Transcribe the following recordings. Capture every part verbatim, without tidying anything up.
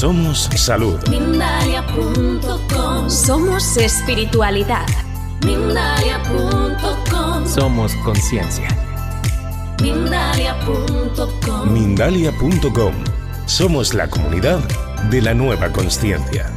Somos salud. Mindalia punto com. Somos espiritualidad. Mindalia punto com. Somos conciencia. Mindalia punto com. Mindalia punto com. Somos la comunidad de la nueva consciencia.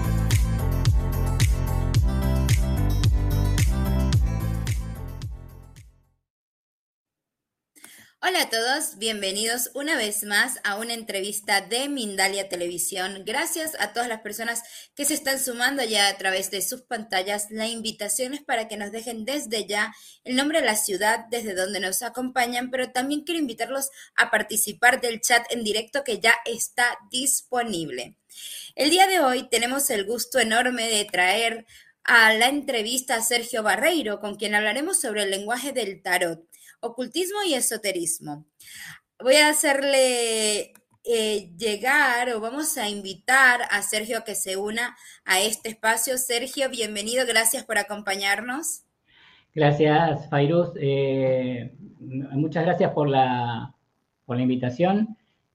Hola a todos, bienvenidos una vez más a una entrevista de Mindalia Televisión. Gracias a todas las personas que se están sumando ya a través de sus pantallas. La invitación es para que nos dejen desde ya el nombre de la ciudad desde donde nos acompañan, pero también quiero invitarlos a participar del chat en directo que ya está disponible. El día de hoy tenemos el gusto enorme de traer a la entrevista a Sergio Barreiro, con quien hablaremos sobre el lenguaje del tarot, ocultismo y esoterismo. Voy a hacerle eh, llegar o vamos a invitar a Sergio a que se una a este espacio. Sergio, bienvenido, gracias por acompañarnos. Gracias, Fairuz. Eh, muchas gracias por la, por la invitación.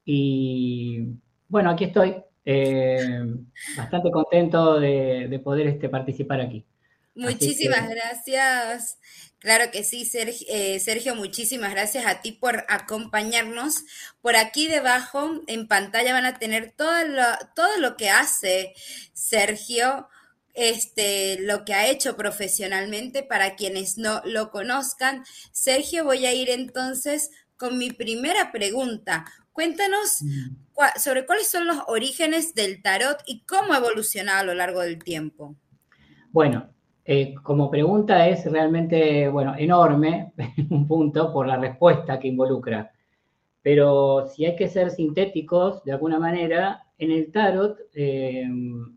Y bueno, aquí estoy, eh, bastante contento de, de poder este, participar aquí. Muchísimas que... gracias. Claro que sí, Sergio, eh, Sergio, muchísimas gracias a ti por acompañarnos. Por aquí debajo en pantalla van a tener todo lo, todo lo que hace Sergio, este, lo que ha hecho profesionalmente para quienes no lo conozcan. Sergio, voy a ir entonces con mi primera pregunta. Cuéntanos cua- sobre cuáles son los orígenes del tarot y cómo ha evolucionado a lo largo del tiempo. Bueno, Eh, como pregunta es realmente, bueno, enorme, en un punto, por la respuesta que involucra. Pero si hay que ser sintéticos, de alguna manera, en el tarot eh,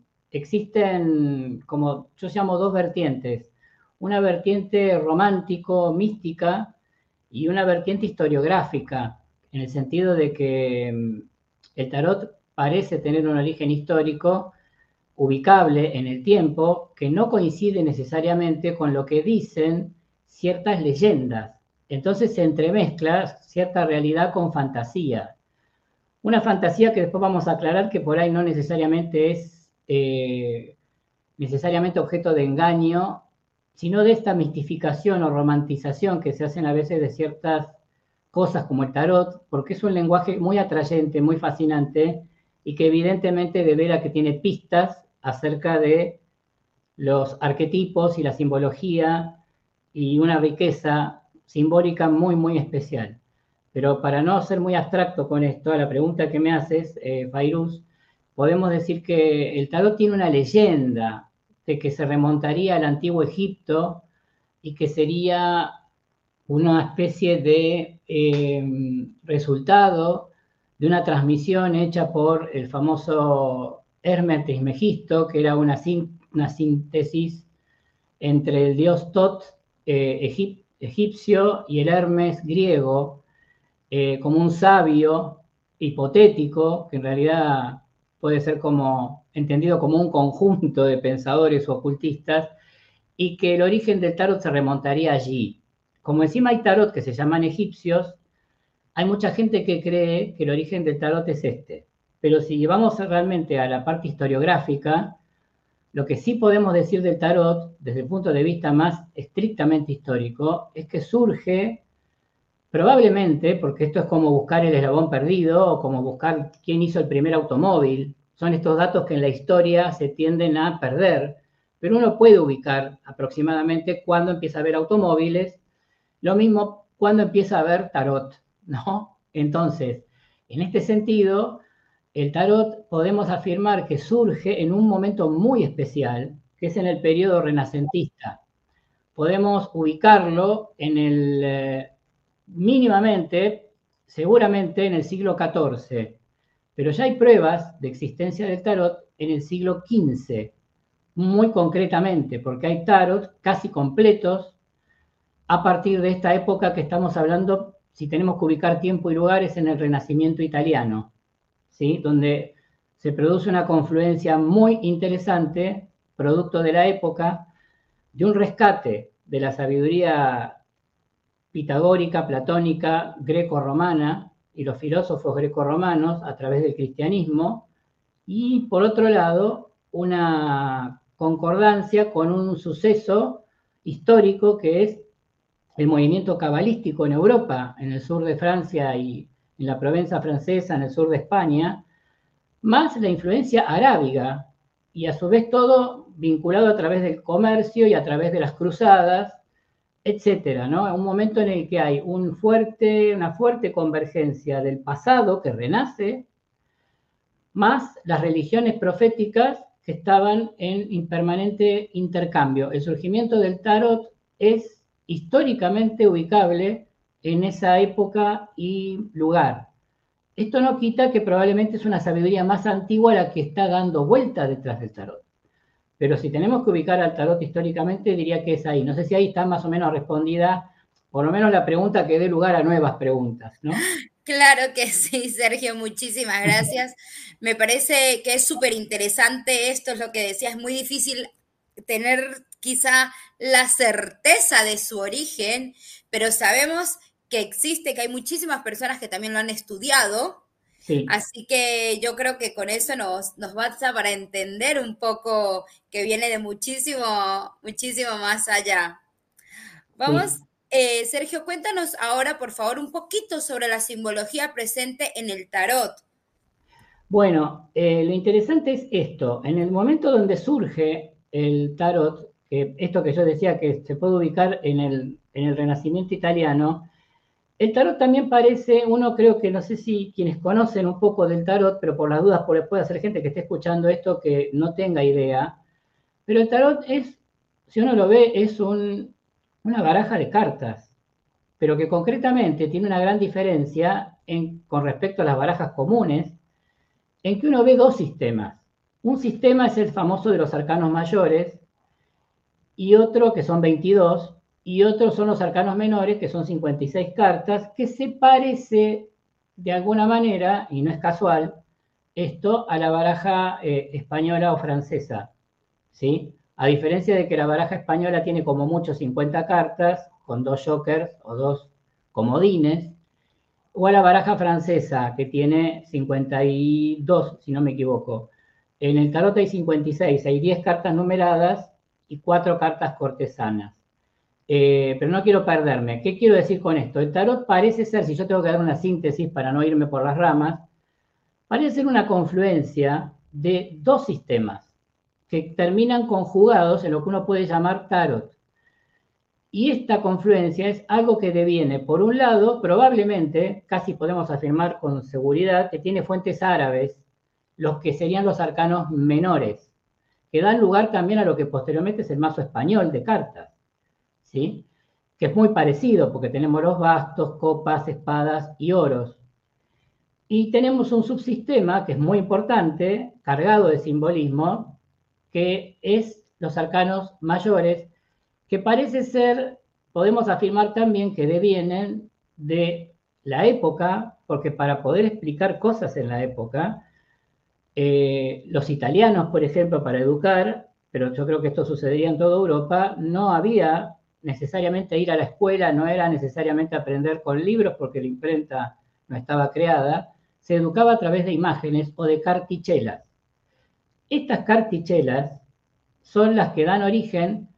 existen, como yo llamo, dos vertientes. Una vertiente romántico, mística, y una vertiente historiográfica, en el sentido de que el tarot parece tener un origen histórico, ubicable en el tiempo, que no coincide necesariamente con lo que dicen ciertas leyendas. Entonces se entremezcla cierta realidad con fantasía. Una fantasía que después vamos a aclarar que por ahí no necesariamente es eh, necesariamente objeto de engaño, sino de esta mistificación o romantización que se hacen a veces de ciertas cosas como el tarot, porque es un lenguaje muy atrayente, muy fascinante, y que evidentemente devela que tiene pistas acerca de los arquetipos y la simbología y una riqueza simbólica muy, muy especial. Pero para no ser muy abstracto con esto, a la pregunta que me haces, eh, Fairuz, podemos decir que el tarot tiene una leyenda de que se remontaría al antiguo Egipto y que sería una especie de eh, resultado de una transmisión hecha por el famoso Hermes Trismegisto, que era una, una síntesis entre el dios Tot eh, egip, egipcio y el Hermes griego, eh, como un sabio hipotético, que en realidad puede ser como entendido como un conjunto de pensadores o ocultistas, y que el origen del tarot se remontaría allí. Como encima hay tarot que se llaman egipcios, hay mucha gente que cree que el origen del tarot es este. Pero si vamos realmente a la parte historiográfica, lo que sí podemos decir del tarot, desde el punto de vista más estrictamente histórico, es que surge probablemente, porque esto es como buscar el eslabón perdido o como buscar quién hizo el primer automóvil. Son estos datos que en la historia se tienden a perder, pero uno puede ubicar aproximadamente cuándo empieza a haber automóviles, lo mismo cuándo empieza a haber tarot, ¿no? Entonces, en este sentido, el tarot podemos afirmar que surge en un momento muy especial, que es en el periodo renacentista. Podemos ubicarlo en el, eh, mínimamente, seguramente en el siglo catorce, pero ya hay pruebas de existencia del tarot en el siglo quince, muy concretamente, porque hay tarot casi completos a partir de esta época que estamos hablando, si tenemos que ubicar tiempo y lugares, en el Renacimiento italiano, ¿sí? Donde se produce una confluencia muy interesante, producto de la época, de un rescate de la sabiduría pitagórica, platónica, greco-romana y los filósofos greco-romanos a través del cristianismo, y por otro lado, una concordancia con un suceso histórico que es el movimiento cabalístico en Europa, en el sur de Francia y en la Provenza francesa, en el sur de España, más la influencia arábiga, y a su vez todo vinculado a través del comercio y a través de las cruzadas, etcétera, ¿no? Un momento en el que hay un fuerte, una fuerte convergencia del pasado que renace, más las religiones proféticas que estaban en permanente intercambio. El surgimiento del tarot es históricamente ubicable en esa época y lugar. Esto no quita que probablemente es una sabiduría más antigua la que está dando vuelta detrás del tarot. Pero si tenemos que ubicar al tarot históricamente, diría que es ahí. No sé si ahí está más o menos respondida, por lo menos la pregunta que dé lugar a nuevas preguntas, ¿no? Claro que sí, Sergio, muchísimas gracias. Me parece que es súper interesante esto, es lo que decía, es muy difícil tener quizá la certeza de su origen, pero sabemos que existe, que hay muchísimas personas que también lo han estudiado, sí. Así que yo creo que con eso nos, nos basta para entender un poco que viene de muchísimo, muchísimo más allá. Vamos, sí. eh, Sergio, cuéntanos ahora, por favor, un poquito sobre la simbología presente en el tarot. Bueno, eh, lo interesante es esto, en el momento donde surge el tarot, eh, esto que yo decía que se puede ubicar en el, en el Renacimiento italiano, el tarot también parece, uno creo que, no sé si quienes conocen un poco del tarot, pero por las dudas puede ser gente que esté escuchando esto que no tenga idea, pero el tarot es, si uno lo ve, es un, una baraja de cartas, pero que concretamente tiene una gran diferencia en, con respecto a las barajas comunes, en que uno ve dos sistemas. Un sistema es el famoso de los arcanos mayores, y otro que son veintidós, y otros son los arcanos menores, que son cincuenta y seis cartas, que se parece de alguna manera, y no es casual, esto a la baraja eh, española o francesa, ¿sí? A diferencia de que la baraja española tiene como mucho cincuenta cartas, con dos jokers o dos comodines, o a la baraja francesa, que tiene cincuenta y dos, si no me equivoco. En el tarot hay cincuenta y seis, hay diez cartas numeradas y cuatro cartas cortesanas. Eh, pero no quiero perderme. ¿Qué quiero decir con esto? El tarot parece ser, si yo tengo que dar una síntesis para no irme por las ramas, parece ser una confluencia de dos sistemas que terminan conjugados en lo que uno puede llamar tarot. Y esta confluencia es algo que deviene, por un lado, probablemente, casi podemos afirmar con seguridad, que tiene fuentes árabes, los que serían los arcanos menores, que dan lugar también a lo que posteriormente es el mazo español de cartas, ¿sí? Que es muy parecido, porque tenemos los bastos, copas, espadas y oros. Y tenemos un subsistema que es muy importante, cargado de simbolismo, que es los arcanos mayores, que parece ser, podemos afirmar también que devienen de la época, porque para poder explicar cosas en la época, eh, los italianos, por ejemplo, para educar, pero yo creo que esto sucedería en toda Europa, no había necesariamente ir a la escuela, no era necesariamente aprender con libros porque la imprenta no estaba creada, se educaba a través de imágenes o de cartichelas. Estas cartichelas son las que dan origen,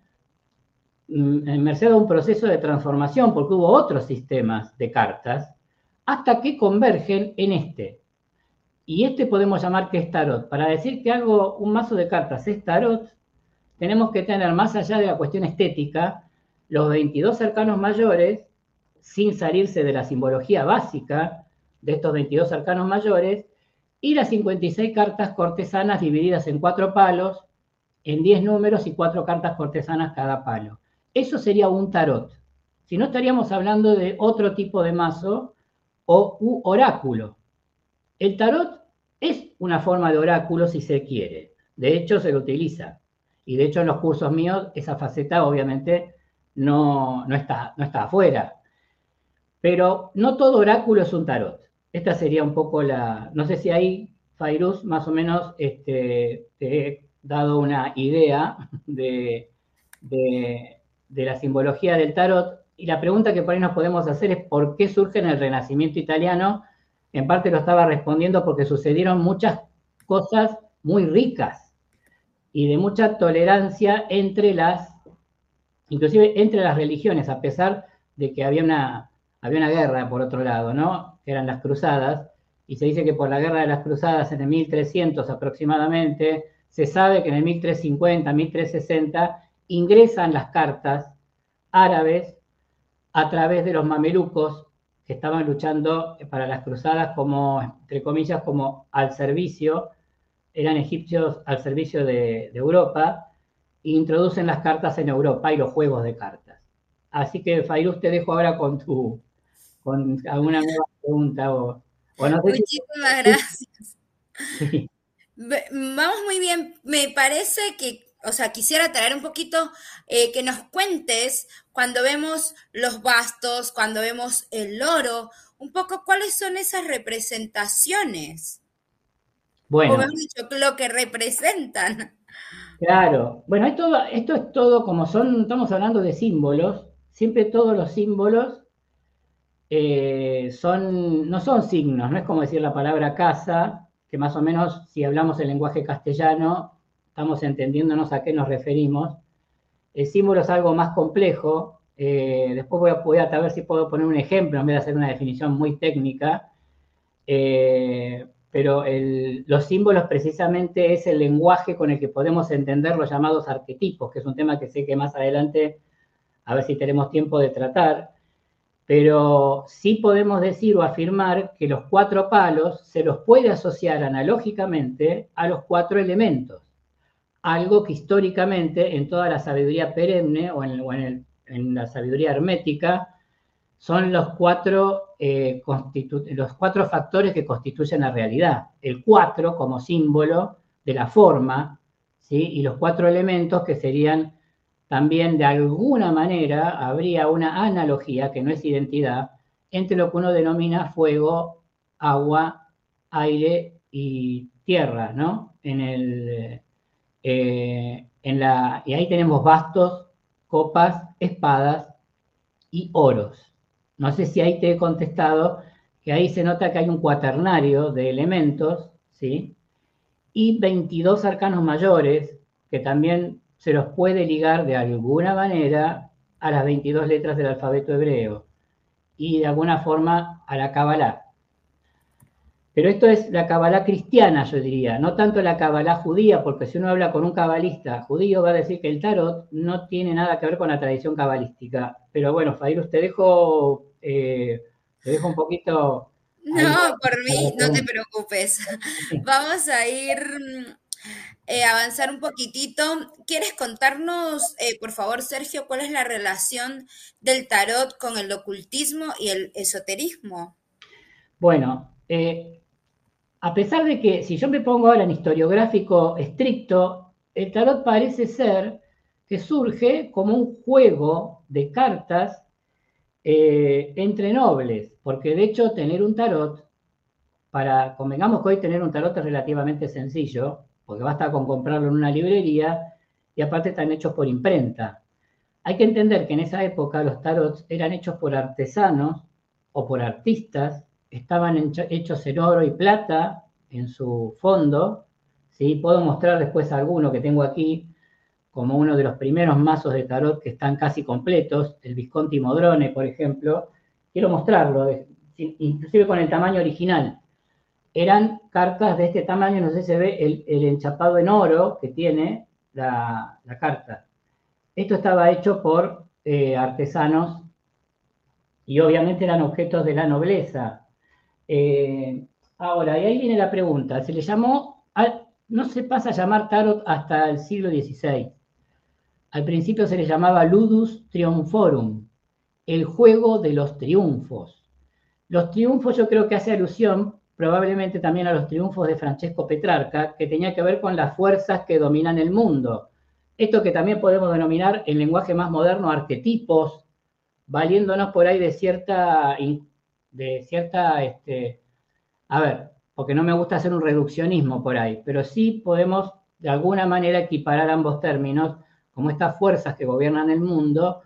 en merced a un proceso de transformación, porque hubo otros sistemas de cartas, hasta que convergen en este. Y este podemos llamar que es tarot. Para decir que algo, un mazo de cartas es tarot, tenemos que tener, más allá de la cuestión estética, los veintidós arcanos mayores, sin salirse de la simbología básica de estos veintidós arcanos mayores, y las cincuenta y seis cartas cortesanas divididas en cuatro palos, en diez números y cuatro cartas cortesanas cada palo. Eso sería un tarot. Si no, estaríamos hablando de otro tipo de mazo o u oráculo. El tarot es una forma de oráculo si se quiere. De hecho, se lo utiliza. Y de hecho, en los cursos míos, esa faceta obviamente no, no, está, no está afuera. Pero no todo oráculo es un tarot. Esta sería un poco la... No sé si ahí, Fairuz, más o menos este, te he dado una idea de, de, de la simbología del tarot. Y la pregunta que por ahí nos podemos hacer es ¿por qué surge en el Renacimiento italiano? En parte lo estaba respondiendo porque sucedieron muchas cosas muy ricas y de mucha tolerancia entre las, inclusive entre las religiones, a pesar de que había una, había una guerra por otro lado, ¿no? Que eran las cruzadas, y se dice que por la guerra de las cruzadas en el mil trescientos aproximadamente, se sabe que en el mil trescientos cincuenta, mil trescientos sesenta, ingresan las cartas árabes a través de los mamelucos que estaban luchando para las cruzadas como, entre comillas, como al servicio, eran egipcios al servicio de, de Europa, e introducen las cartas en Europa y los juegos de cartas. Así que, Fairuz, te dejo ahora con tu, con alguna nueva pregunta o, o no sé. Muchísimas si... gracias. Sí. Vamos muy bien. Me parece que, o sea, quisiera traer un poquito eh, que nos cuentes cuando vemos los bastos, cuando vemos el oro, un poco cuáles son esas representaciones. Bueno. O mejor dicho, lo que representan. Claro. Bueno, esto, esto es todo como son, estamos hablando de símbolos, siempre todos los símbolos eh, son, no son signos, no es como decir la palabra casa, que más o menos, si hablamos el lenguaje castellano, estamos entendiéndonos a qué nos referimos. El símbolo es algo más complejo. Eh, después voy a, voy a ver si puedo poner un ejemplo en vez de hacer una definición muy técnica. Eh, pero el, los símbolos precisamente es el lenguaje con el que podemos entender los llamados arquetipos, que es un tema que sé que más adelante, a ver si tenemos tiempo de tratar. Pero sí podemos decir o afirmar que los cuatro palos se los puede asociar analógicamente a los cuatro elementos. Algo que históricamente en toda la sabiduría perenne o en, o en, el, en la sabiduría hermética son los cuatro, eh, los cuatro factores que constituyen la realidad. El cuatro como símbolo de la forma, ¿sí? Y los cuatro elementos que serían también de alguna manera, habría una analogía, que no es identidad, entre lo que uno denomina fuego, agua, aire y tierra, ¿no? En el... Eh, en la, y ahí tenemos bastos, copas, espadas y oros. No sé si ahí te he contestado que ahí se nota que hay un cuaternario de elementos, ¿sí? Y veintidós arcanos mayores, que también se los puede ligar de alguna manera a las veintidós letras del alfabeto hebreo y de alguna forma a la Kabbalah. Pero esto es la Kabbalah cristiana, yo diría, no tanto la Kabbalah judía, porque si uno habla con un cabalista judío va a decir que el tarot no tiene nada que ver con la tradición cabalística. Pero bueno, Fairuz, te dejo, eh, te dejo un poquito... No, ahí, por mí, no te preocupes. Vamos a ir eh, a avanzar un poquitito. ¿Quieres contarnos, eh, por favor, Sergio, cuál es la relación del tarot con el ocultismo y el esoterismo? Bueno, eh, a pesar de que, si yo me pongo ahora en historiográfico estricto, el tarot parece ser que surge como un juego de cartas eh, entre nobles, porque de hecho tener un tarot, para, convengamos que hoy tener un tarot es relativamente sencillo, porque basta con comprarlo en una librería y aparte están hechos por imprenta. Hay que entender que en esa época los tarots eran hechos por artesanos o por artistas, estaban hechos en oro y plata en su fondo, ¿sí? Puedo mostrar después alguno que tengo aquí, como uno de los primeros mazos de tarot que están casi completos, el Visconti Modrone, por ejemplo. Quiero mostrarlo, inclusive con el tamaño original. Eran cartas de este tamaño, no sé si se ve el, el enchapado en oro que tiene la, la carta. Esto estaba hecho por eh, artesanos y obviamente eran objetos de la nobleza. Eh, ahora, y ahí viene la pregunta, se le llamó, al, no se pasa a llamar tarot hasta el siglo dieciséis. Al principio se le llamaba Ludus Triumphorum, el juego de los triunfos. Los triunfos yo creo que hace alusión probablemente también a los triunfos de Francesco Petrarca, que tenía que ver con las fuerzas que dominan el mundo. Esto que también podemos denominar en lenguaje más moderno arquetipos, valiéndonos por ahí de cierta... de cierta, este, a ver, porque no me gusta hacer un reduccionismo por ahí, pero sí podemos de alguna manera equiparar ambos términos como estas fuerzas que gobiernan el mundo,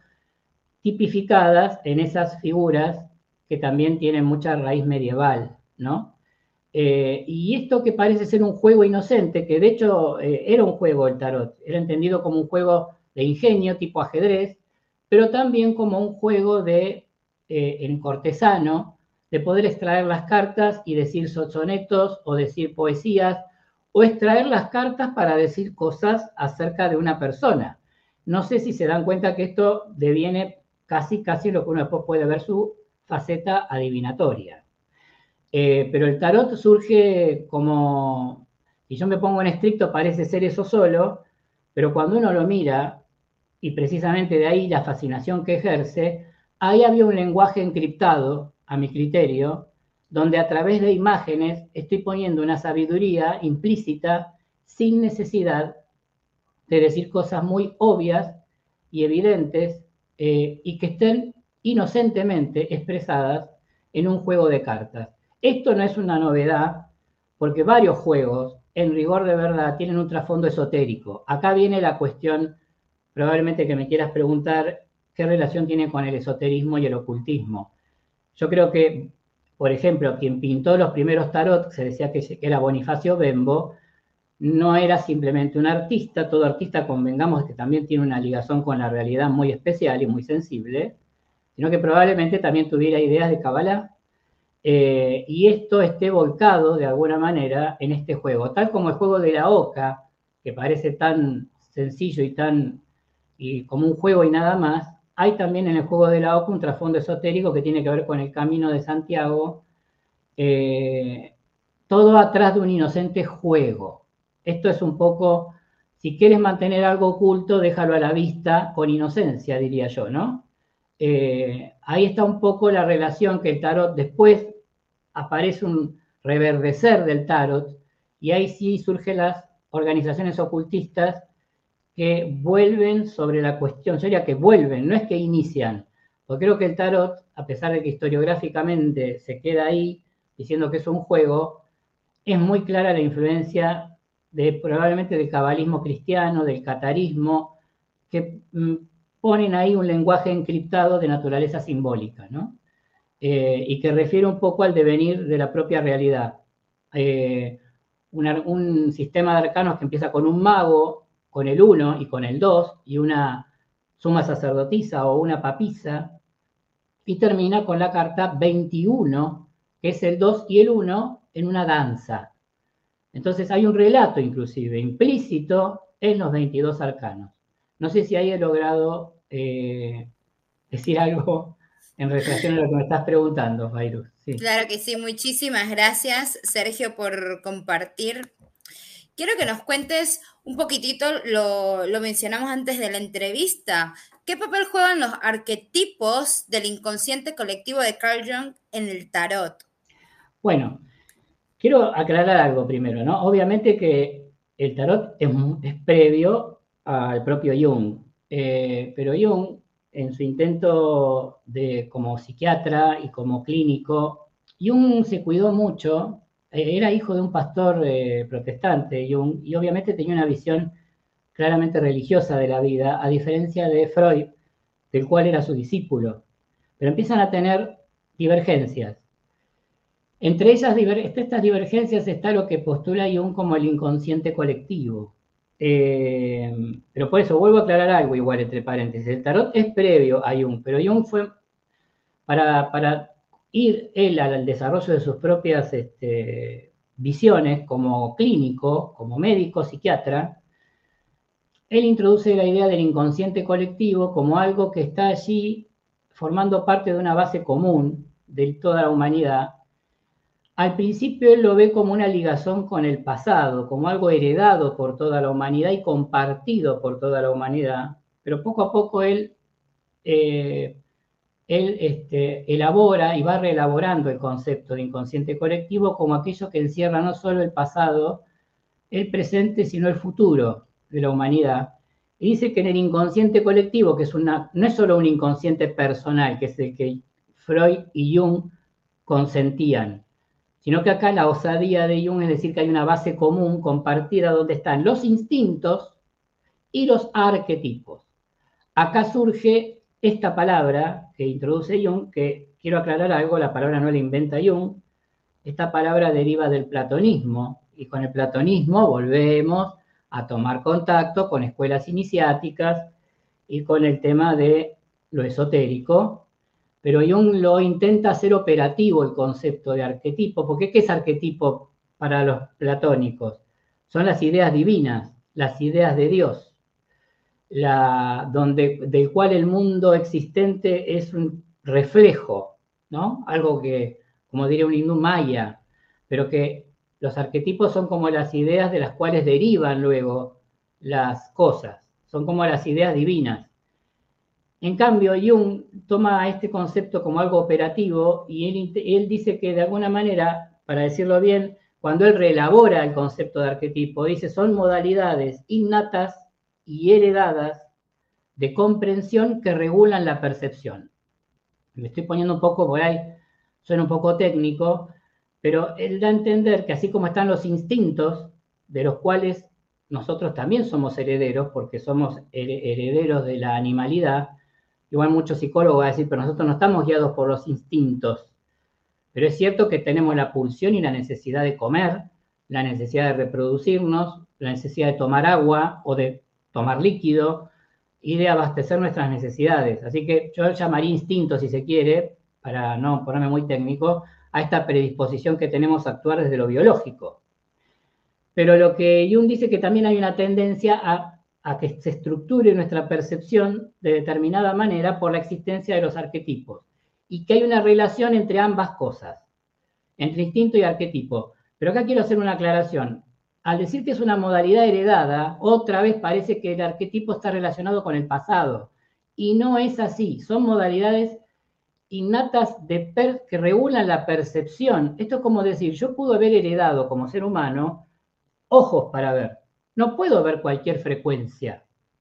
tipificadas en esas figuras que también tienen mucha raíz medieval, ¿no? Eh, y esto que parece ser un juego inocente, que de hecho eh, era un juego el tarot, era entendido como un juego de ingenio tipo ajedrez, pero también como un juego de, eh, en cortesano, de poder extraer las cartas y decir sonetos o decir poesías, o extraer las cartas para decir cosas acerca de una persona. No sé si se dan cuenta que esto deviene casi, casi lo que uno después puede ver su faceta adivinatoria. Eh, pero el tarot surge como, si yo me pongo en estricto, parece ser eso solo, pero cuando uno lo mira, y precisamente de ahí la fascinación que ejerce, ahí había un lenguaje encriptado, a mi criterio, donde a través de imágenes estoy poniendo una sabiduría implícita sin necesidad de decir cosas muy obvias y evidentes eh, y que estén inocentemente expresadas en un juego de cartas. Esto no es una novedad porque varios juegos, en rigor de verdad, tienen un trasfondo esotérico. Acá viene la cuestión, probablemente que me quieras preguntar, ¿qué relación tiene con el esoterismo y el ocultismo? Yo creo que, por ejemplo, quien pintó los primeros tarot, se decía que era Bonifacio Bembo, no era simplemente un artista, todo artista, convengamos, que también tiene una ligación con la realidad muy especial y muy sensible, sino que probablemente también tuviera ideas de Kabbalah, eh, y esto esté volcado de alguna manera en este juego, tal como el juego de la oca, que parece tan sencillo y tan y como un juego y nada más. Hay también en el juego de la oca un trasfondo esotérico que tiene que ver con el camino de Santiago, eh, todo atrás de un inocente juego. Esto es un poco, si quieres mantener algo oculto, déjalo a la vista con inocencia, diría yo, ¿no? Eh, ahí está un poco la relación que el tarot, después aparece un reverdecer del tarot, y ahí sí surgen las organizaciones ocultistas que vuelven sobre la cuestión, yo diría que vuelven, no es que inician, porque creo que el tarot, a pesar de que historiográficamente se queda ahí diciendo que es un juego, es muy clara la influencia de probablemente del cabalismo cristiano, del catarismo, que mm, ponen ahí un lenguaje encriptado de naturaleza simbólica, ¿no? Eh, y que refiere un poco al devenir de la propia realidad. Eh, una, un sistema de arcanos que empieza con un mago, con el uno y con el dos, y una suma sacerdotisa o una papisa, y termina con la carta veintiuno, que es el dos y el uno en una danza. Entonces hay un relato inclusive implícito en los veintidós arcanos. No sé si ahí he logrado eh, decir algo en relación a lo que me estás preguntando, Fairuz. Sí. Claro que sí, muchísimas gracias, Sergio, por compartir. Quiero que nos cuentes un poquitito, lo, lo mencionamos antes de la entrevista, ¿qué papel juegan los arquetipos del inconsciente colectivo de Carl Jung en el tarot? Bueno, quiero aclarar algo primero, ¿no? Obviamente que el tarot es, es previo al propio Jung, eh, pero Jung, en su intento de, como psiquiatra y como clínico, Jung se cuidó mucho. Era hijo de un pastor eh, protestante, Jung, y obviamente tenía una visión claramente religiosa de la vida, a diferencia de Freud, del cual era su discípulo. Pero empiezan a tener divergencias. Entre ellas, estas divergencias está lo que postula Jung como el inconsciente colectivo. Eh, pero por eso vuelvo a aclarar algo igual entre paréntesis. El tarot es previo a Jung, pero Jung fue para... para ir él al desarrollo de sus propias este, visiones como clínico, como médico, psiquiatra, él introduce la idea del inconsciente colectivo como algo que está allí formando parte de una base común de toda la humanidad. Al principio él lo ve como una ligación con el pasado, como algo heredado por toda la humanidad y compartido por toda la humanidad, pero poco a poco él... Eh, él este, elabora y va reelaborando el concepto de inconsciente colectivo como aquello que encierra no solo el pasado, el presente, sino el futuro de la humanidad. Y dice que en el inconsciente colectivo, que es una, no es solo un inconsciente personal, que es el que Freud y Jung consentían, sino que acá la osadía de Jung es decir que hay una base común, compartida, donde están los instintos y los arquetipos. Acá surge esta palabra que introduce Jung, que quiero aclarar algo, la palabra no la inventa Jung, esta palabra deriva del platonismo, y con el platonismo volvemos a tomar contacto con escuelas iniciáticas y con el tema de lo esotérico, pero Jung lo intenta hacer operativo el concepto de arquetipo, porque ¿qué es arquetipo para los platónicos? Son las ideas divinas, las ideas de Dios, la, donde, del cual el mundo existente es un reflejo, ¿no? Algo que, como diría un hindú, maya, pero que los arquetipos son como las ideas de las cuales derivan luego las cosas, son como las ideas divinas. En cambio, Jung toma este concepto como algo operativo y él, él dice que de alguna manera, para decirlo bien, cuando él reelabora el concepto de arquetipo, dice son modalidades innatas y heredadas de comprensión que regulan la percepción. Me estoy poniendo un poco por ahí, suena un poco técnico, pero él da a entender que así como están los instintos, de los cuales nosotros también somos herederos, porque somos herederos de la animalidad, igual muchos psicólogos van a decir, pero nosotros no estamos guiados por los instintos. Pero es cierto que tenemos la pulsión y la necesidad de comer, la necesidad de reproducirnos, la necesidad de tomar agua o de tomar líquido y de abastecer nuestras necesidades. Así que yo llamaría instinto, si se quiere, para no ponerme muy técnico, a esta predisposición que tenemos a actuar desde lo biológico. Pero lo que Jung dice que también hay una tendencia a, a que se estructure nuestra percepción de determinada manera por la existencia de los arquetipos y que hay una relación entre ambas cosas, entre instinto y arquetipo. Pero acá quiero hacer una aclaración. Al decir que es una modalidad heredada, otra vez parece que el arquetipo está relacionado con el pasado. Y no es así. Son modalidades innatas de per, que regulan la percepción. Esto es como decir, yo puedo haber heredado como ser humano ojos para ver. No puedo ver cualquier frecuencia.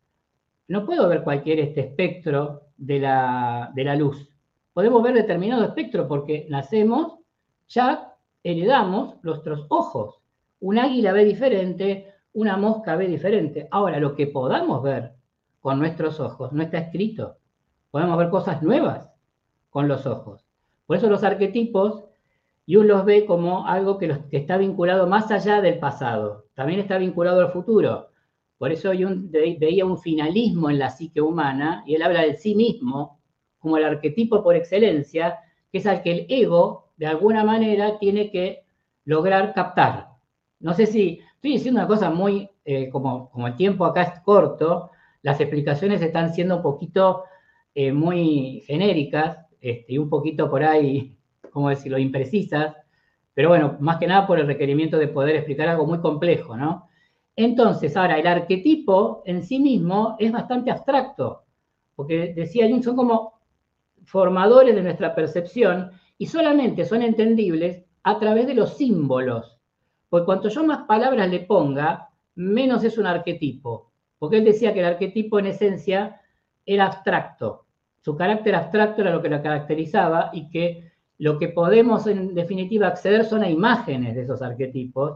No puedo ver cualquier este espectro de la, de la luz. Podemos ver determinado espectro porque nacemos, ya heredamos nuestros ojos. Un águila ve diferente, una mosca ve diferente. Ahora, lo que podamos ver con nuestros ojos no está escrito. Podemos ver cosas nuevas con los ojos. Por eso los arquetipos, Jung los ve como algo que, los, que está vinculado más allá del pasado. También está vinculado al futuro. Por eso Jung veía un finalismo en la psique humana, y él habla del sí mismo como el arquetipo por excelencia, que es al que el ego, de alguna manera, tiene que lograr captar. No sé si estoy diciendo una cosa muy, eh, como, como el tiempo acá es corto, las explicaciones están siendo un poquito eh, muy genéricas, este, y un poquito por ahí, ¿cómo decirlo?, imprecisas, pero bueno, más que nada por el requerimiento de poder explicar algo muy complejo, ¿no? Entonces, ahora, el arquetipo en sí mismo es bastante abstracto, porque decía Jung, son como formadores de nuestra percepción y solamente son entendibles a través de los símbolos. Porque cuanto yo más palabras le ponga, menos es un arquetipo. Porque él decía que el arquetipo en esencia era abstracto. Su carácter abstracto era lo que lo caracterizaba y que lo que podemos en definitiva acceder son a imágenes de esos arquetipos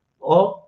o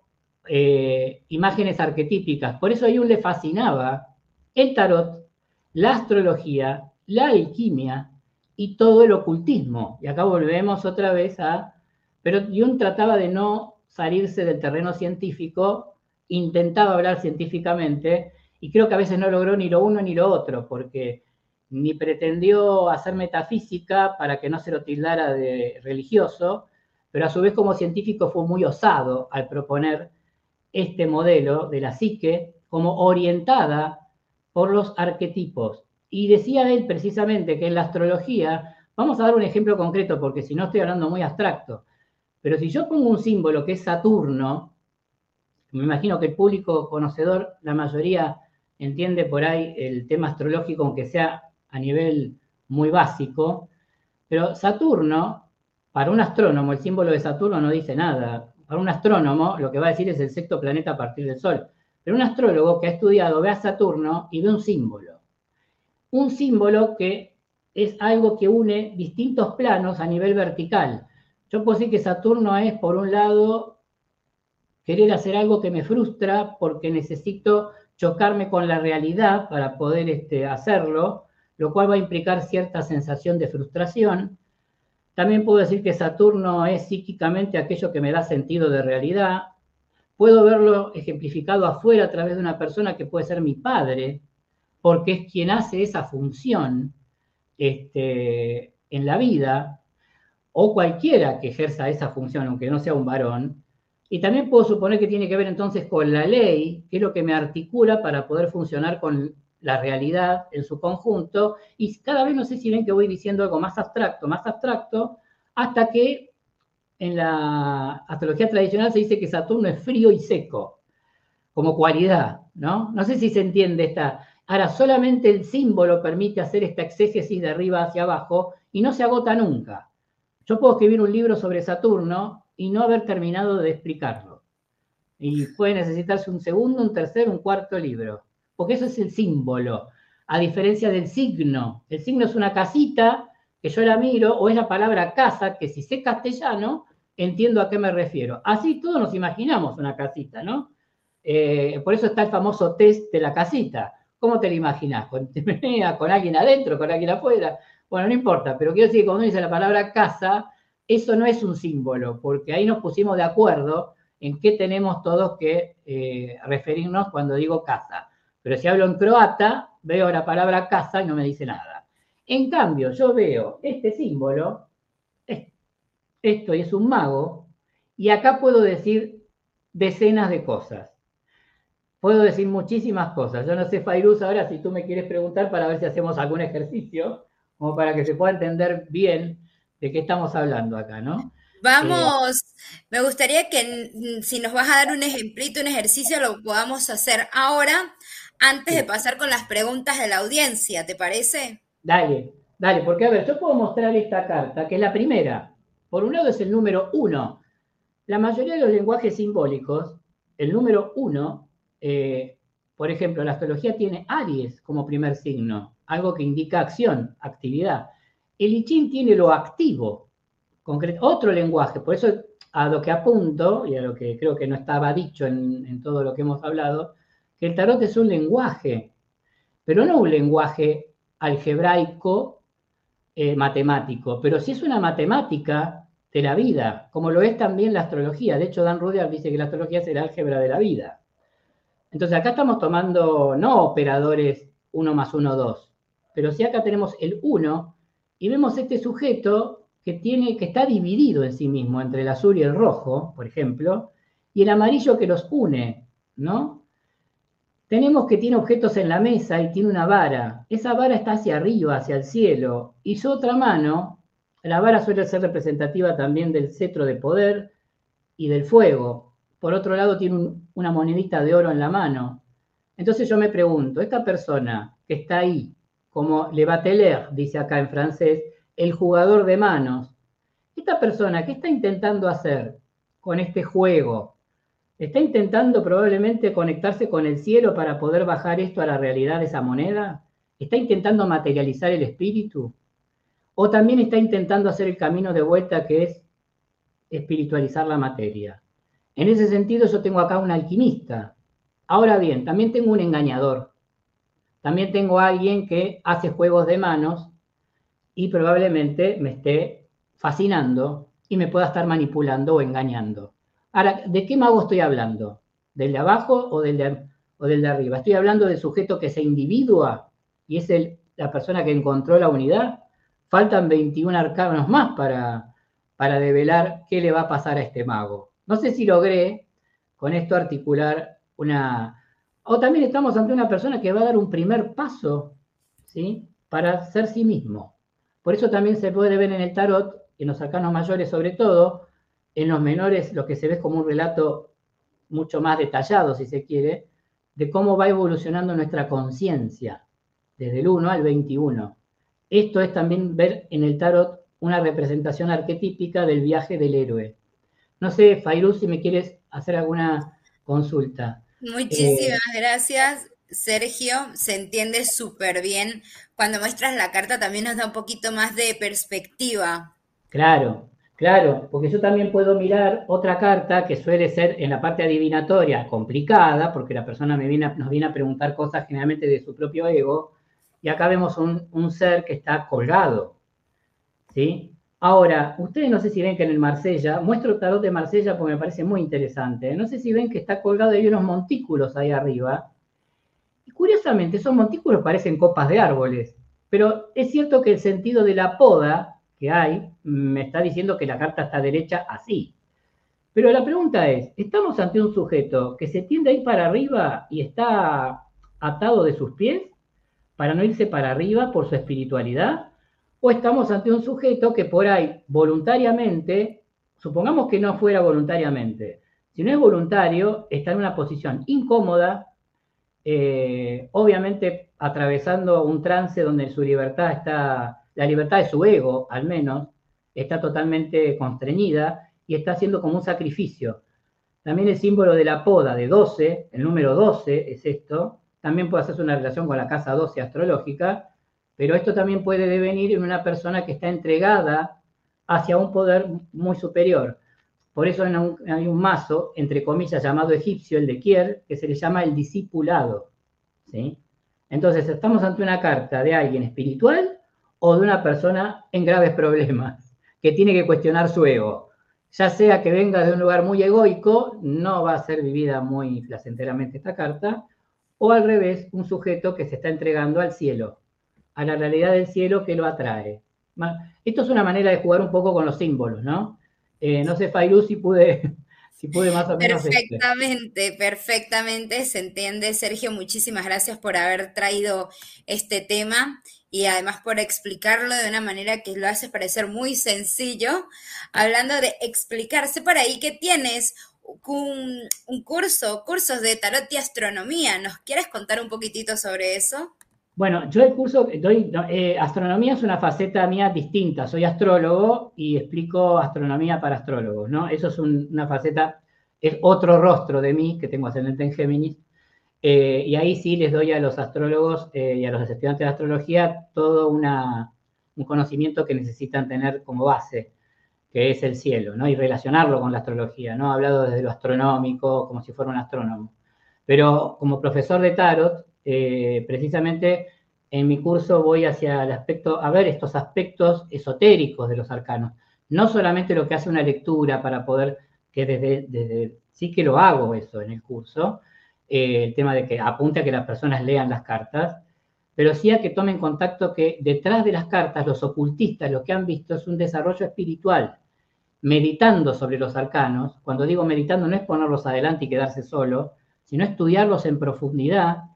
eh, imágenes arquetípicas. Por eso a Jung le fascinaba el tarot, la astrología, la alquimia y todo el ocultismo. Y acá volvemos otra vez a... Pero Jung trataba de no salirse del terreno científico, intentaba hablar científicamente, y creo que a veces no logró ni lo uno ni lo otro, porque ni pretendió hacer metafísica para que no se lo tildara de religioso, pero a su vez como científico fue muy osado al proponer este modelo de la psique como orientada por los arquetipos. Y decía él precisamente que en la astrología, vamos a dar un ejemplo concreto porque si no estoy hablando muy abstracto, pero si yo pongo un símbolo que es Saturno, me imagino que el público conocedor, la mayoría entiende por ahí el tema astrológico, aunque sea a nivel muy básico, pero Saturno, para un astrónomo, el símbolo de Saturno no dice nada. Para un astrónomo, lo que va a decir es el sexto planeta a partir del Sol. Pero un astrólogo que ha estudiado ve a Saturno y ve un símbolo. Un símbolo que es algo que une distintos planos a nivel vertical. Yo puedo decir que Saturno es, por un lado, querer hacer algo que me frustra porque necesito chocarme con la realidad para poder este, hacerlo, lo cual va a implicar cierta sensación de frustración. También puedo decir que Saturno es psíquicamente aquello que me da sentido de realidad. Puedo verlo ejemplificado afuera a través de una persona que puede ser mi padre, porque es quien hace esa función este, en la vida, o cualquiera que ejerza esa función, aunque no sea un varón. Y también puedo suponer que tiene que ver entonces con la ley, que es lo que me articula para poder funcionar con la realidad en su conjunto, y cada vez no sé si ven que voy diciendo algo más abstracto, más abstracto, hasta que en la astrología tradicional se dice que Saturno es frío y seco, como cualidad, ¿no? No sé si se entiende esta. Ahora, solamente el símbolo permite hacer esta exégesis de arriba hacia abajo y no se agota nunca. Yo puedo escribir un libro sobre Saturno y no haber terminado de explicarlo. Y puede necesitarse un segundo, un tercer, un cuarto libro. Porque eso es el símbolo, a diferencia del signo. El signo es una casita que yo la miro, o es la palabra casa, que si sé castellano, entiendo a qué me refiero. Así todos nos imaginamos una casita, ¿no? Eh, por eso está el famoso test de la casita. ¿Cómo te la imaginas? ¿Con chimenea, con alguien adentro, con alguien afuera? Bueno, no importa, pero quiero decir que cuando uno dice la palabra casa, eso no es un símbolo, porque ahí nos pusimos de acuerdo en qué tenemos todos que eh, referirnos cuando digo casa. Pero si hablo en croata, veo la palabra casa y no me dice nada. En cambio, yo veo este símbolo, esto y es un mago, y acá puedo decir decenas de cosas. Puedo decir muchísimas cosas. Yo no sé, Fairuz, ahora si tú me quieres preguntar para ver si hacemos algún ejercicio, como para que se pueda entender bien de qué estamos hablando acá, ¿no? Vamos, eh, me gustaría que si nos vas a dar un ejemplito, un ejercicio, lo podamos hacer ahora, antes sí. de pasar con las preguntas de la audiencia, ¿te parece? Dale, dale, porque a ver, yo puedo mostrar esta carta, que es la primera. Por un lado es el número uno. La mayoría de los lenguajes simbólicos, el número uno, eh, por ejemplo, la astrología tiene Aries como primer signo, algo que indica acción, actividad. El I Ching tiene lo activo, concreto, otro lenguaje, por eso a lo que apunto, y a lo que creo que no estaba dicho en, en todo lo que hemos hablado, que el tarot es un lenguaje, pero no un lenguaje algebraico, eh, matemático, pero sí es una matemática de la vida, como lo es también la astrología. De hecho, Dan Rudyard dice que la astrología es el álgebra de la vida. Entonces, acá estamos tomando no operadores uno más uno, dos, pero sí acá tenemos el uno y vemos este sujeto que, tiene, que está dividido en sí mismo entre el azul y el rojo, por ejemplo, y el amarillo que los une, ¿no? Tenemos que tiene objetos en la mesa y tiene una vara. Esa vara está hacia arriba, hacia el cielo, y su otra mano, la vara suele ser representativa también del cetro de poder y del fuego. Por otro lado, tiene un, una monedita de oro en la mano. Entonces yo me pregunto, esta persona que está ahí, como le bateleur, dice acá en francés, el jugador de manos, esta persona, ¿qué está intentando hacer con este juego? ¿Está intentando probablemente conectarse con el cielo para poder bajar esto a la realidad de esa moneda? ¿Está intentando materializar el espíritu? ¿O también está intentando hacer el camino de vuelta que es espiritualizar la materia? En ese sentido yo tengo acá un alquimista. Ahora bien, también tengo un engañador. También tengo a alguien que hace juegos de manos y probablemente me esté fascinando y me pueda estar manipulando o engañando. Ahora, ¿de qué mago estoy hablando? ¿Del de abajo o del de, o del de arriba? Estoy hablando del sujeto que se individua y es el, la persona que encontró la unidad. Faltan veintiún arcanos más para, para develar qué le va a pasar a este mago. No sé si logré con esto articular una... O también estamos ante una persona que va a dar un primer paso, ¿sí?, para ser sí mismo. Por eso también se puede ver en el tarot, en los arcanos mayores sobre todo, en los menores lo que se ve es como un relato mucho más detallado, si se quiere, de cómo va evolucionando nuestra conciencia, desde el uno al veintiuno. Esto es también ver en el tarot una representación arquetípica del viaje del héroe. No sé, Fairuz, si me quieres hacer alguna consulta. Muchísimas eh, gracias, Sergio. Se entiende súper bien. Cuando muestras la carta también nos da un poquito más de perspectiva. Claro. Claro, porque yo también puedo mirar otra carta que suele ser en la parte adivinatoria complicada, porque la persona me viene a, nos viene a preguntar cosas generalmente de su propio ego, y acá vemos un, un ser que está colgado, ¿sí? Ahora, ustedes no sé si ven que en el Marsella, muestro el tarot de Marsella porque me parece muy interesante, no sé si ven que está colgado ahí unos montículos ahí arriba, y curiosamente esos montículos parecen copas de árboles, pero es cierto que el sentido de la poda que hay me está diciendo que la carta está derecha así. Pero la pregunta es, ¿estamos ante un sujeto que se tiende a ir para arriba y está atado de sus pies para no irse para arriba por su espiritualidad? ¿O estamos ante un sujeto que por ahí voluntariamente, supongamos que no fuera voluntariamente, si no es voluntario, está en una posición incómoda, eh, obviamente atravesando un trance donde su libertad está, la libertad de su ego al menos, está totalmente constreñida y está haciendo como un sacrificio. También el símbolo de la poda de doce, el número doce es esto, también puede hacerse una relación con la casa doce astrológica, pero esto también puede devenir en una persona que está entregada hacia un poder muy superior. Por eso hay un, hay un mazo, entre comillas, llamado egipcio, el de Kier, que se le llama el discipulado, ¿sí? Entonces, ¿estamos ante una carta de alguien espiritual o de una persona en graves problemas, que tiene que cuestionar su ego? Ya sea que venga de un lugar muy egoico, no va a ser vivida muy placenteramente esta carta, o al revés, un sujeto que se está entregando al cielo, a la realidad del cielo que lo atrae. Esto es una manera de jugar un poco con los símbolos, ¿no? Eh, no sé, Fairuz, si pude, si pude más o menos... Perfectamente, este. perfectamente, se entiende. Sergio, muchísimas gracias por haber traído este tema y además por explicarlo de una manera que lo hace parecer muy sencillo. Hablando de explicarse, por ahí que tienes un, un curso, cursos de tarot y astronomía. ¿Nos quieres contar un poquitito sobre eso? Bueno, yo el curso, doy, eh, astronomía es una faceta mía distinta. Soy astrólogo y explico astronomía para astrólogos, ¿no? Eso es un, una faceta, es otro rostro de mí, que tengo ascendente en Géminis. Eh, y ahí sí les doy a los astrólogos eh, y a los estudiantes de astrología todo una, un conocimiento que necesitan tener como base, que es el cielo, ¿no? Y relacionarlo con la astrología, ¿no? He hablado desde lo astronómico, como si fuera un astrónomo. Pero como profesor de tarot, eh, precisamente en mi curso voy hacia el aspecto, a ver estos aspectos esotéricos de los arcanos. No solamente lo que hace una lectura para poder, que desde, desde sí que lo hago eso en el curso, eh, el tema de que apunte a que las personas lean las cartas, pero sí a que tomen contacto que detrás de las cartas, los ocultistas, lo que han visto es un desarrollo espiritual, meditando sobre los arcanos. Cuando digo meditando no es ponerlos adelante y quedarse solo, sino estudiarlos en profundidad.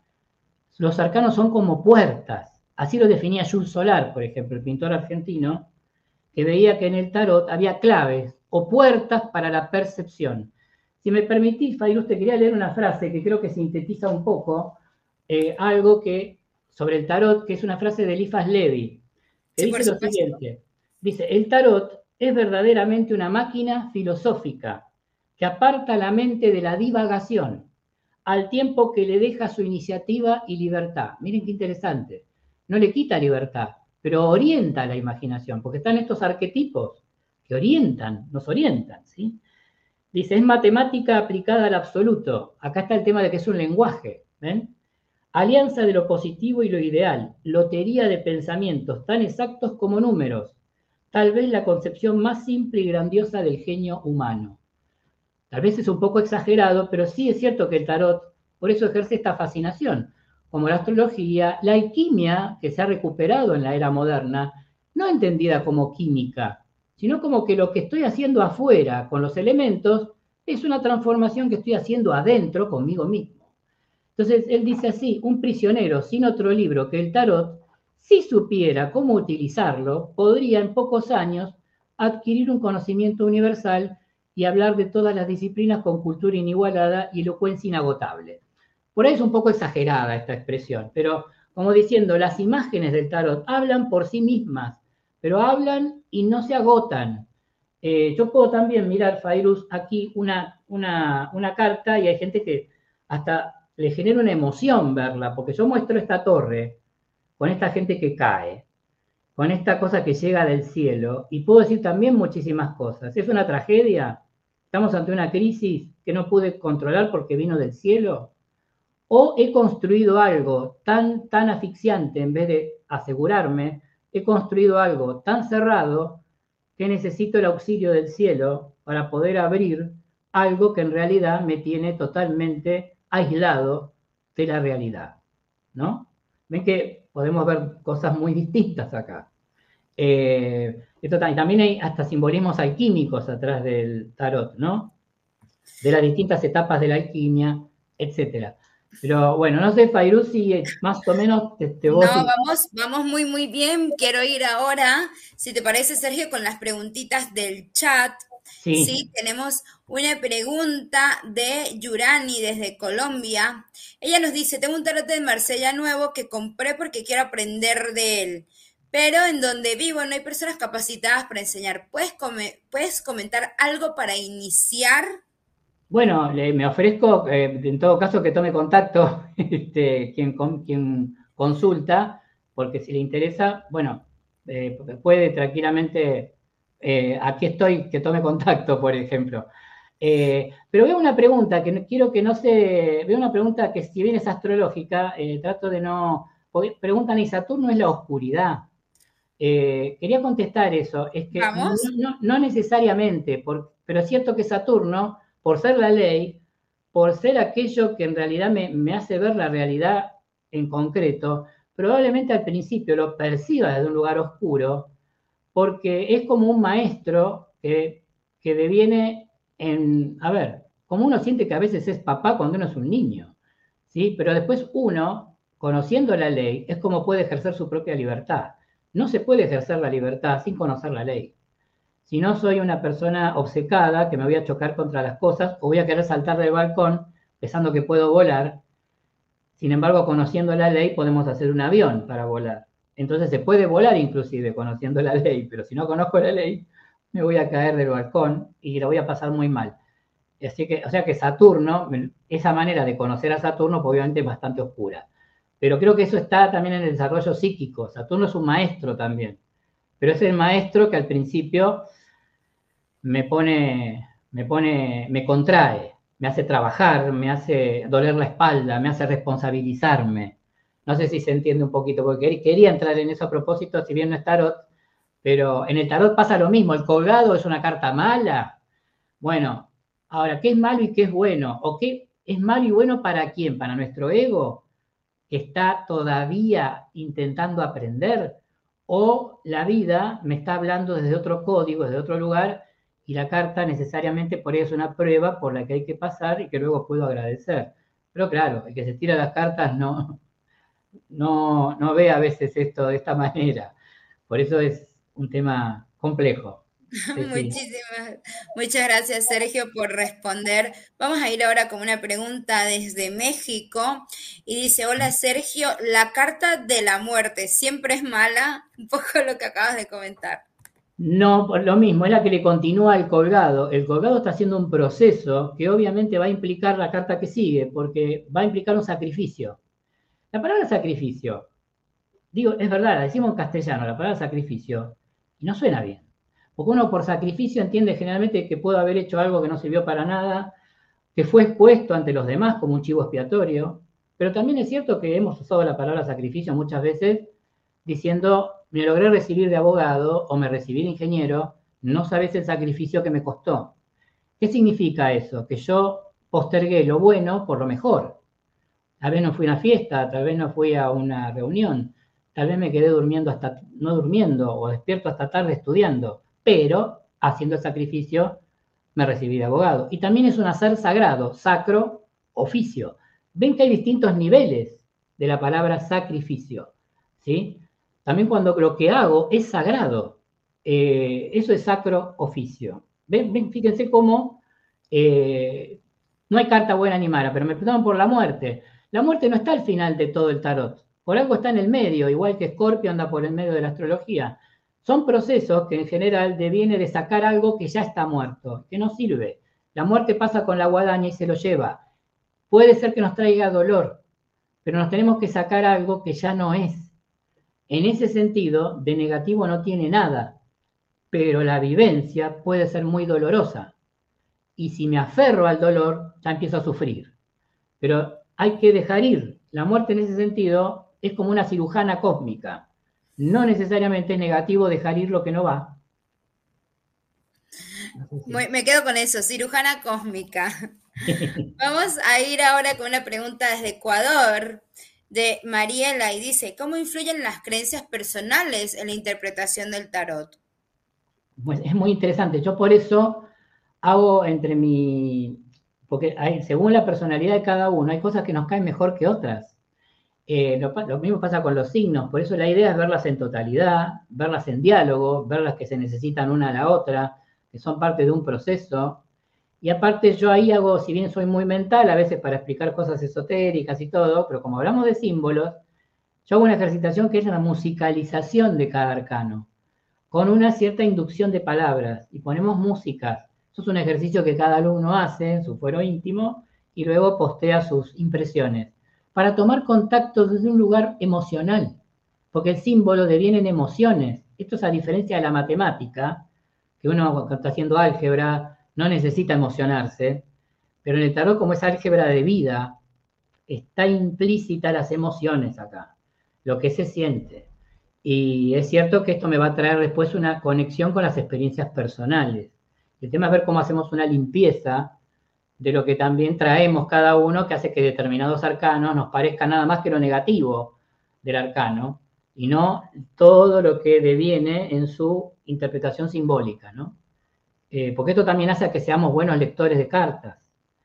Los arcanos son como puertas. Así lo definía Jules Solar, por ejemplo, el pintor argentino, que veía que en el tarot había claves o puertas para la percepción. Si me permitís, Fairuz, te quería leer una frase que creo que sintetiza un poco eh, algo que sobre el tarot, que es una frase de Eliphas Levi, que sí, dice lo siguiente. Dice, el tarot es verdaderamente una máquina filosófica que aparta la mente de la divagación, al tiempo que le deja su iniciativa y libertad. Miren qué interesante. No le quita libertad, pero orienta la imaginación, porque están estos arquetipos que orientan, nos orientan, ¿sí? Dice, es matemática aplicada al absoluto. Acá está el tema de que es un lenguaje, ¿ven? Alianza de lo positivo y lo ideal, lotería de pensamientos tan exactos como números, tal vez la concepción más simple y grandiosa del genio humano. Tal vez es un poco exagerado, pero sí es cierto que el tarot, por eso ejerce esta fascinación. Como la astrología, la alquimia que se ha recuperado en la era moderna, no entendida como química, sino como que lo que estoy haciendo afuera con los elementos es una transformación que estoy haciendo adentro conmigo mismo. Entonces, él dice así, un prisionero sin otro libro que el tarot, si supiera cómo utilizarlo, podría en pocos años adquirir un conocimiento universal y hablar de todas las disciplinas con cultura inigualada y elocuencia inagotable. Por ahí es un poco exagerada esta expresión, pero como diciendo, las imágenes del tarot hablan por sí mismas, pero hablan y no se agotan. Eh, yo puedo también mirar, Fairuz, aquí una, una, una carta y hay gente que hasta le genera una emoción verla, porque yo muestro esta torre con esta gente que cae, con esta cosa que llega del cielo, y puedo decir también muchísimas cosas. ¿Es una tragedia? ¿Estamos ante una crisis que no pude controlar porque vino del cielo? ¿O he construido algo tan, tan asfixiante en vez de asegurarme? He construido algo tan cerrado que necesito el auxilio del cielo para poder abrir algo que en realidad me tiene totalmente aislado de la realidad, ¿no? Ven que podemos ver cosas muy distintas acá. Eh, esto, también hay hasta simbolismos alquímicos atrás del tarot, ¿no? De las distintas etapas de la alquimia, etcétera. Pero bueno, no sé, Fairuz, si más o menos te, te vos... No, vamos, vamos muy, muy bien. Quiero ir ahora, si te parece, Sergio, con las preguntitas del chat. Sí. Sí, tenemos una pregunta de Yurani desde Colombia. Ella nos dice, tengo un tarot de Marsella nuevo que compré porque quiero aprender de él, pero en donde vivo no hay personas capacitadas para enseñar. ¿Puedes, come, ¿puedes comentar algo para iniciar? Bueno, le, me ofrezco, eh, en todo caso, que tome contacto este, quien, con, quien consulta, porque si le interesa, bueno, eh, puede tranquilamente, eh, aquí estoy, que tome contacto, por ejemplo. Eh, pero veo una pregunta que no, quiero que no se... Veo una pregunta que si bien es astrológica, eh, trato de no... Preguntan, ¿y Saturno es la oscuridad? Eh, quería contestar eso. Es que no, no, no necesariamente, por, pero es cierto que Saturno, por ser la ley, por ser aquello que en realidad me, me hace ver la realidad en concreto, probablemente al principio lo perciba desde un lugar oscuro, porque es como un maestro que, que deviene en, a ver, como uno siente que a veces es papá cuando uno es un niño, ¿sí? Pero después uno, conociendo la ley, es como puede ejercer su propia libertad. No se puede ejercer la libertad sin conocer la ley. Si no, soy una persona obcecada que me voy a chocar contra las cosas o voy a querer saltar del balcón pensando que puedo volar. Sin embargo, conociendo la ley podemos hacer un avión para volar. Entonces se puede volar inclusive conociendo la ley, pero si no conozco la ley me voy a caer del balcón y la voy a pasar muy mal. Así que, o sea que Saturno, esa manera de conocer a Saturno obviamente es bastante oscura. Pero creo que eso está también en el desarrollo psíquico. Saturno es un maestro también. Pero es el maestro que al principio me pone, me pone, me contrae, me hace trabajar, me hace doler la espalda, me hace responsabilizarme. No sé si se entiende un poquito, porque quería entrar en eso a propósito, si bien no es tarot, pero en el tarot pasa lo mismo. ¿El colgado es una carta mala? Bueno, ahora, ¿qué es malo y qué es bueno? ¿O qué es malo y bueno para quién? ¿Para nuestro ego, que está todavía intentando aprender? ¿O la vida me está hablando desde otro código, desde otro lugar, y la carta necesariamente por eso es una prueba por la que hay que pasar y que luego puedo agradecer? Pero claro, el que se tira las cartas no, no, no ve a veces esto de esta manera. Por eso es un tema complejo. Sí, Muchísimas, sí. Muchas gracias, Sergio, por responder. Vamos a ir ahora con una pregunta desde México y dice, hola Sergio, la carta de la muerte siempre es mala, un poco lo que acabas de comentar. No, por lo mismo, es la que le continúa al colgado. El colgado está haciendo un proceso que obviamente va a implicar la carta que sigue, porque va a implicar un sacrificio. La palabra sacrificio, digo, es verdad, la decimos en castellano, la palabra sacrificio, y no suena bien. Porque uno por sacrificio entiende generalmente que puedo haber hecho algo que no sirvió para nada, que fue expuesto ante los demás como un chivo expiatorio, pero también es cierto que hemos usado la palabra sacrificio muchas veces diciendo, me logré recibir de abogado o me recibí de ingeniero, no sabes el sacrificio que me costó. ¿Qué significa eso? Que yo postergué lo bueno por lo mejor. Tal vez no fui a una fiesta, tal vez no fui a una reunión, tal vez me quedé durmiendo hasta, no durmiendo o despierto hasta tarde estudiando, pero haciendo el sacrificio me recibí de abogado. Y también es un hacer sagrado, sacro, oficio. Ven que hay distintos niveles de la palabra sacrificio, ¿sí? También cuando lo que hago es sagrado, eh, eso es sacro oficio. Ven, ven fíjense cómo eh, no hay carta buena ni mala, pero me preguntaban por la muerte. La muerte no está al final de todo el tarot, por algo está en el medio, igual que Escorpio anda por el medio de la astrología. Son procesos que en general deviene de sacar algo que ya está muerto, que no sirve. La muerte pasa con la guadaña y se lo lleva. Puede ser que nos traiga dolor, pero nos tenemos que sacar algo que ya no es. En ese sentido, de negativo no tiene nada, pero la vivencia puede ser muy dolorosa. Y si me aferro al dolor, ya empiezo a sufrir. Pero hay que dejar ir. La muerte en ese sentido es como una cirujana cósmica. No necesariamente es negativo dejar ir lo que no va. No sé si... Muy- me quedo con eso, cirujana cósmica. Vamos a ir ahora con una pregunta desde Ecuador, de Mariela, y dice, ¿cómo influyen las creencias personales en la interpretación del tarot? Pues es muy interesante. Yo por eso hago entre mi... Porque hay, según la personalidad de cada uno, hay cosas que nos caen mejor que otras. Eh, lo, lo mismo pasa con los signos, por eso la idea es verlas en totalidad, verlas en diálogo, verlas que se necesitan una a la otra, que son parte de un proceso. Y aparte yo ahí hago, si bien soy muy mental, a veces para explicar cosas esotéricas y todo, pero como hablamos de símbolos, yo hago una ejercitación que es la musicalización de cada arcano, con una cierta inducción de palabras, y ponemos músicas. Eso es un ejercicio que cada alumno hace en su fuero íntimo, y luego postea sus impresiones, para tomar contacto desde un lugar emocional, porque el símbolo deviene en emociones. Esto es a diferencia de la matemática, que uno cuando está haciendo álgebra no necesita emocionarse, pero en el tarot, como es álgebra de vida, está implícita las emociones acá, lo que se siente. Y es cierto que esto me va a traer después una conexión con las experiencias personales. El tema es ver cómo hacemos una limpieza de lo que también traemos cada uno, que hace que determinados arcanos nos parezcan nada más que lo negativo del arcano, y no todo lo que deviene en su interpretación simbólica, ¿no? Eh, porque esto también hace a que seamos buenos lectores de cartas.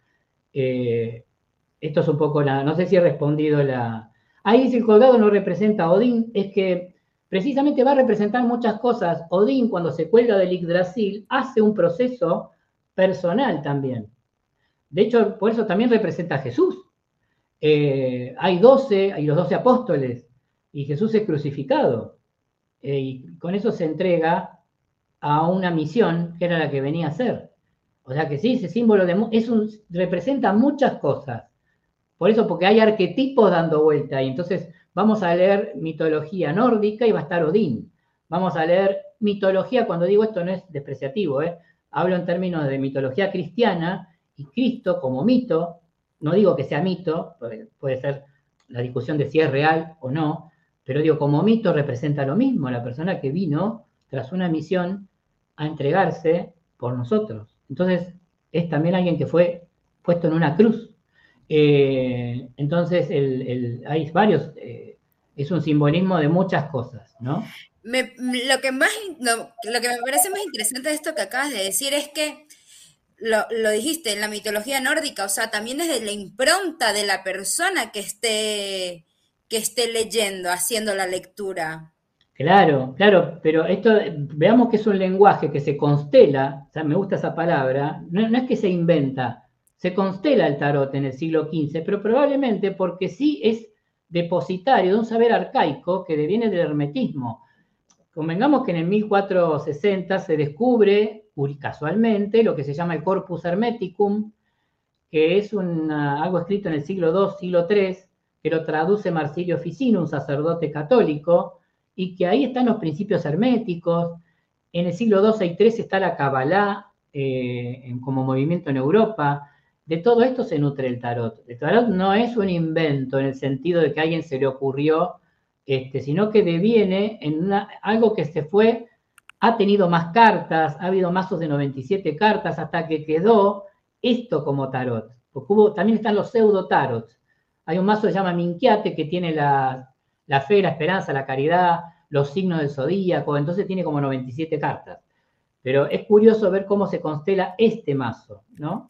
Eh, esto es un poco la... No sé si he respondido la... Ahí si el colgado no representa a Odín, es que precisamente va a representar muchas cosas. Odín, cuando se cuelga del Yggdrasil, hace un proceso personal también. De hecho, por eso también representa a Jesús. Eh, hay doce, hay los doce apóstoles, y Jesús es crucificado. Eh, y con eso se entrega a una misión que era la que venía a hacer. O sea que sí, ese símbolo de, es un, representa muchas cosas. Por eso, porque hay arquetipos dando vuelta. Y entonces vamos a leer mitología nórdica y va a estar Odín. Vamos a leer mitología, cuando digo esto no es despreciativo, ¿eh? Hablo en términos de mitología cristiana, y Cristo como mito, no digo que sea mito, puede ser la discusión de si es real o no, pero digo, como mito representa lo mismo, la persona que vino tras una misión a entregarse por nosotros. Entonces, es también alguien que fue puesto en una cruz. Eh, entonces, el, el, hay varios, eh, es un simbolismo de muchas cosas, ¿no? Me, lo, que más, lo, lo que me parece más interesante de esto que acabas de decir es que Lo, lo dijiste, en la mitología nórdica, o sea, también desde la impronta de la persona que esté, que esté leyendo, haciendo la lectura. Claro, claro, pero esto, veamos que es un lenguaje que se constela, o sea, me gusta esa palabra, no, no es que se inventa, se constela el tarot en el siglo quince, pero probablemente porque sí es depositario de un saber arcaico que deviene del hermetismo. Convengamos que en el mil cuatrocientos sesenta se descubre casualmente lo que se llama el Corpus Hermeticum, que es una, algo escrito en el siglo segundo, siglo tercero, que lo traduce Marsilio Ficino, un sacerdote católico, y que ahí están los principios herméticos. En el siglo segundo y tercero está la Kabbalah eh, como movimiento en Europa. De todo esto se nutre el tarot. El tarot no es un invento en el sentido de que a alguien se le ocurrió, este, sino que deviene en una, algo que se fue, ha tenido más cartas, ha habido mazos de noventa y siete cartas hasta que quedó esto como tarot. Porque hubo, también están los pseudo tarots. Hay un mazo que se llama Minquiate que tiene la, la fe, la esperanza, la caridad, los signos del zodíaco, entonces tiene como noventa y siete cartas. Pero es curioso ver cómo se constela este mazo, ¿no?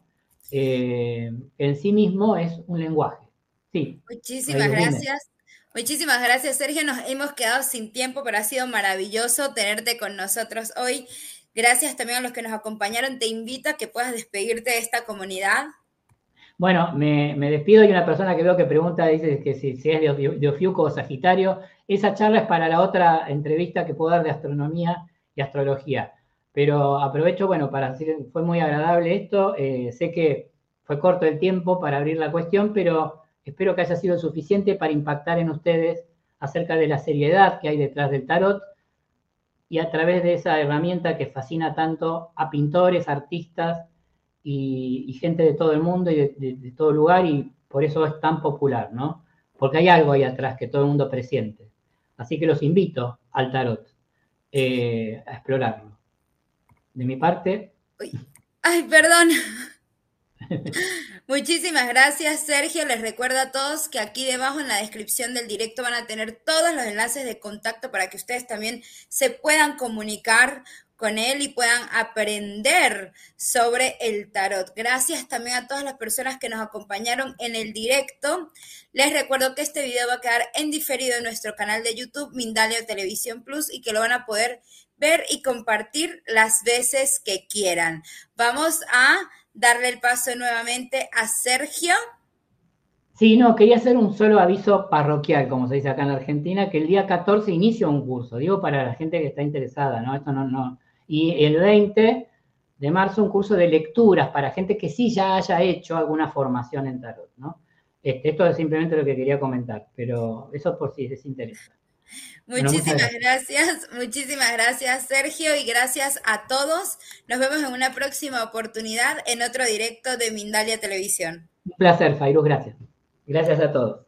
Eh, en sí mismo es un lenguaje. Sí. Muchísimas gracias. Muchísimas gracias, Sergio. Nos hemos quedado sin tiempo, pero ha sido maravilloso tenerte con nosotros hoy. Gracias también a los que nos acompañaron. Te invito a que puedas despedirte de esta comunidad. Bueno, me, me despido. Hay una persona que veo que pregunta, dice que si, si es de, de Ofiuco o Sagitario. Esa charla es para la otra entrevista que puedo dar de astronomía y astrología. Pero aprovecho, bueno, para decir, fue muy agradable esto. Eh, sé que fue corto el tiempo para abrir la cuestión, pero espero que haya sido suficiente para impactar en ustedes acerca de la seriedad que hay detrás del tarot y a través de esa herramienta que fascina tanto a pintores, artistas y, y gente de todo el mundo y de, de, de todo lugar, y por eso es tan popular, ¿no? Porque hay algo ahí atrás que todo el mundo presiente. Así que los invito al tarot, eh, a explorarlo. De mi parte, Uy. Ay, perdón. Muchísimas gracias, Sergio. Les recuerdo a todos que aquí debajo en la descripción del directo van a tener todos los enlaces de contacto para que ustedes también se puedan comunicar con él y puedan aprender sobre el tarot. Gracias también a todas las personas que nos acompañaron en el directo. Les recuerdo que este video va a quedar en diferido en nuestro canal de YouTube, Mindalia Televisión Plus, y que lo van a poder ver y compartir las veces que quieran. Vamos a darle el paso nuevamente a Sergio. Sí, no, quería hacer un solo aviso parroquial, como se dice acá en Argentina, que el día catorce inicia un curso, digo para la gente que está interesada, ¿no? Esto no, no. Y el veinte de marzo un curso de lecturas para gente que sí ya haya hecho alguna formación en tarot, ¿no? Este, esto es simplemente lo que quería comentar, pero eso por si les interesa. Muchísimas bueno, gracias. gracias, muchísimas gracias, Sergio, y gracias a todos. Nos vemos en una próxima oportunidad en otro directo de Mindalia Televisión. Un placer, Fairuz, gracias. Gracias a todos.